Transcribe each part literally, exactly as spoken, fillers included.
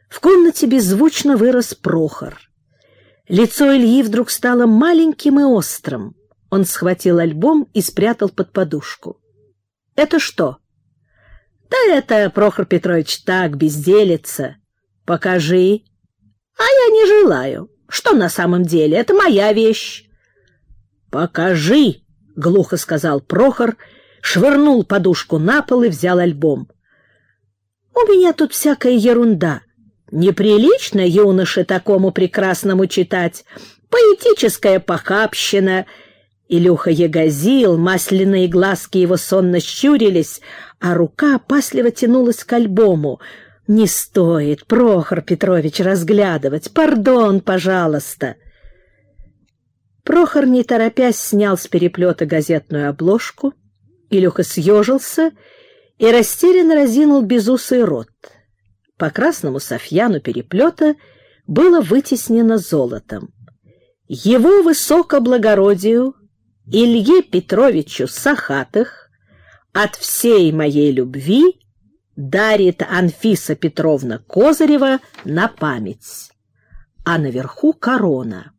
В комнате беззвучно вырос Прохор. Лицо Ильи вдруг стало маленьким и острым. Он схватил альбом и спрятал под подушку. — Это что? — Да это, Прохор Петрович, так, безделица. — Покажи. — А я не желаю. Что на самом деле? Это моя вещь. — Покажи, — глухо сказал Прохор, швырнул подушку на пол и взял альбом. — У меня тут всякая ерунда. Неприлично юноше такому прекрасному читать. Поэтическая похабщина. Илюха ягозил, масляные глазки его сонно щурились, а рука опасливо тянулась к альбому. «Не стоит, Прохор Петрович, разглядывать. Пардон, пожалуйста». Прохор, не торопясь, снял с переплета газетную обложку. Илюха съежился и растерянно разинул безусый рот. По красному софьяну переплета было вытеснено золотом. Его высокоблагородию Илье Петровичу Сахатых от всей моей любви дарит Анфиса Петровна Козырева на память. А наверху корона.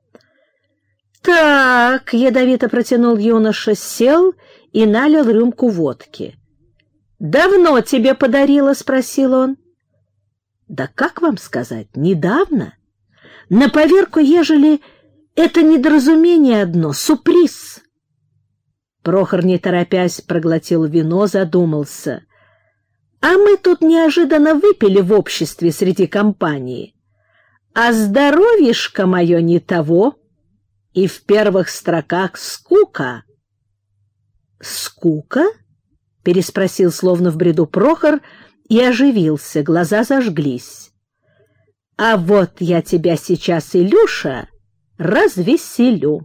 «Так», — ядовито протянул юноша, сел и налил рюмку водки. «Давно тебе подарила?» — спросил он. «Да как вам сказать, недавно. На поверку, ежели это недоразумение одно, сюрприз». Прохор, не торопясь, проглотил вино, задумался. «А мы тут неожиданно выпили в обществе среди компании. А здоровьишко мое не того, и в первых строках скука». «Скука?» — переспросил словно в бреду Прохор и оживился, глаза зажглись. «А вот я тебя сейчас, Илюша, развеселю.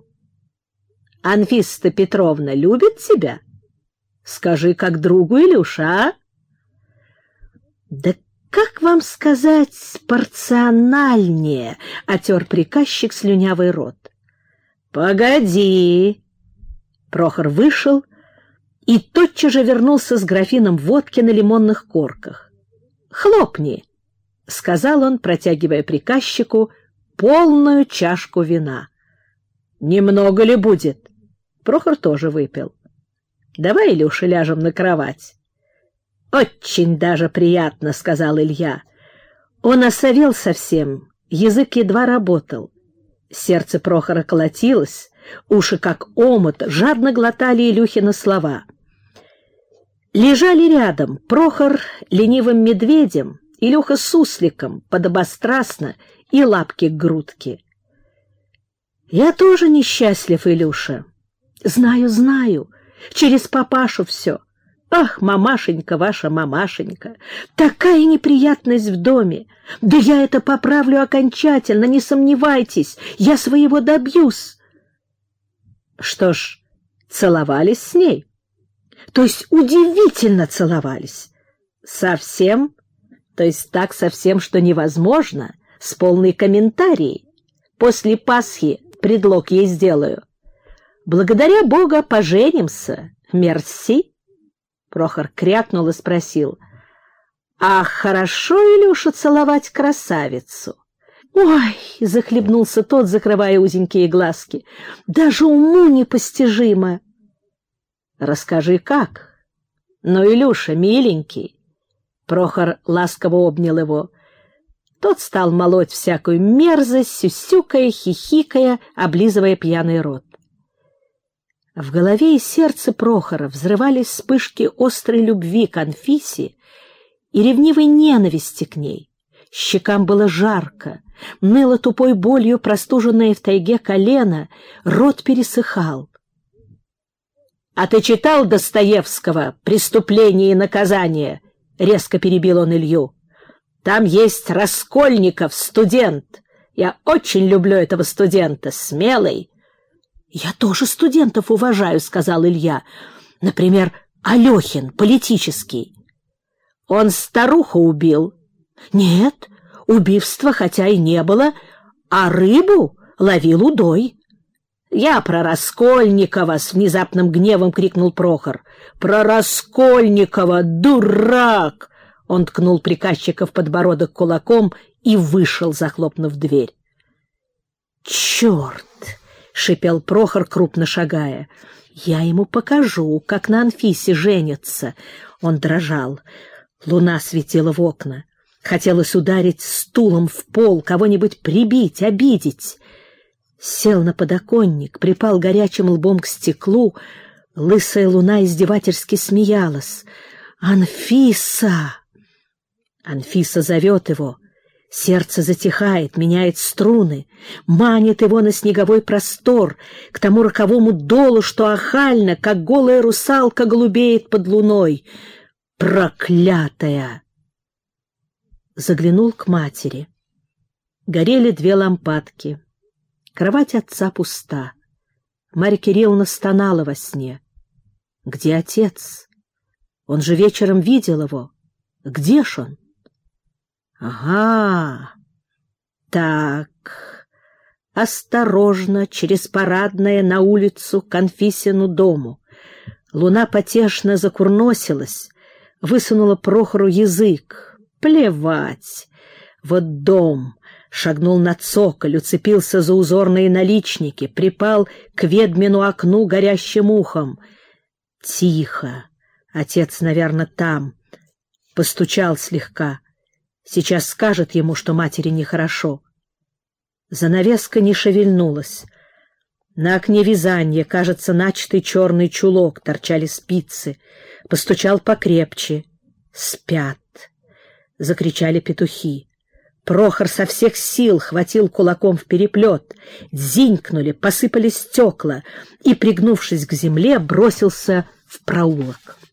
Анфиса Петровна любит тебя? Скажи, как другу, Илюша, а?» «Да как вам сказать порциональнее?» — отер приказчик слюнявый рот. «Погоди!» Прохор вышел и тотчас же вернулся с графином водки на лимонных корках. «Хлопни!» — сказал он, протягивая приказчику полную чашку вина. «Немного ли будет?» Прохор тоже выпил. «Давай, Илюша, ляжем на кровать». «Очень даже приятно», — сказал Илья. Он осовел совсем, язык едва работал. Сердце Прохора колотилось, уши, как омут, жадно глотали Илюхины слова. Лежали рядом Прохор ленивым медведем, Илюха сусликом, подобострастно, и лапки к грудке. «Я тоже несчастлив, Илюша. Знаю, знаю, через папашу все. Ах, мамашенька ваша, мамашенька, такая неприятность в доме. Да я это поправлю окончательно, не сомневайтесь, я своего добьюсь». Что ж, целовались с ней? То есть удивительно целовались? Совсем? То есть так совсем, что невозможно? С полной комментарией? После Пасхи предлог ей сделаю. Благодаря Бога поженимся. Мерси. Прохор крякнул и спросил: «Ах, хорошо, Илюша, целовать красавицу!» «Ой!» — захлебнулся тот, закрывая узенькие глазки. «Даже уму непостижимо!» «Расскажи, как?» «Ну, Илюша, миленький!» Прохор ласково обнял его. Тот стал молоть всякую мерзость, сюсюкая, хихикая, облизывая пьяный рот. В голове и сердце Прохора взрывались вспышки острой любви к Анфисе и ревнивой ненависти к ней. Щекам было жарко, ныло тупой болью простуженное в тайге колено, рот пересыхал. «А ты читал Достоевского «Преступление и наказание»?» — резко перебил он Илью. «Там есть Раскольников, студент. Я очень люблю этого студента, смелый». «Я тоже студентов уважаю», — сказал Илья. «Например, Алехин, политический». «Он старуху убил». «Нет, убийства хотя и не было, а рыбу ловил удой». «Я про Раскольникова!» — с внезапным гневом крикнул Прохор. «Про Раскольникова, дурак! Он ткнул приказчика в подбородок кулаком и вышел, захлопнув дверь. «Черт!» — шипел Прохор, крупно шагая. «Я ему покажу, как на Анфисе женятся». Он дрожал. Луна светила в окна. Хотелось ударить стулом в пол, кого-нибудь прибить, обидеть. Сел на подоконник, припал горячим лбом к стеклу. Лысая луна издевательски смеялась. «Анфиса!» Анфиса зовет его. Сердце затихает, меняет струны, манит его на снеговой простор, к тому роковому долу, что охально, как голая русалка, голубеет под луной. Проклятая! Заглянул к матери. Горели две лампадки. Кровать отца пуста. Марья Кирилловна стонала во сне. Где отец? Он же вечером видел его. Где ж он? Ага. Так. Осторожно, через парадное на улицу к Анфисину дому. Луна потешно закурносилась, высунула Прохору язык. Плевать. Вот дом. Шагнул на цоколь, уцепился за узорные наличники, припал к ведьмину окну горящим ухом. Тихо. Отец, наверное, там. Постучал слегка. Сейчас скажет ему, что матери нехорошо. Занавеска не шевельнулась. На окне вязанье, кажется, начатый черный чулок, торчали спицы. Постучал покрепче. Спят. Закричали петухи. Прохор со всех сил хватил кулаком в переплет. Дзинькнули, посыпались стекла и, пригнувшись к земле, бросился в проулок.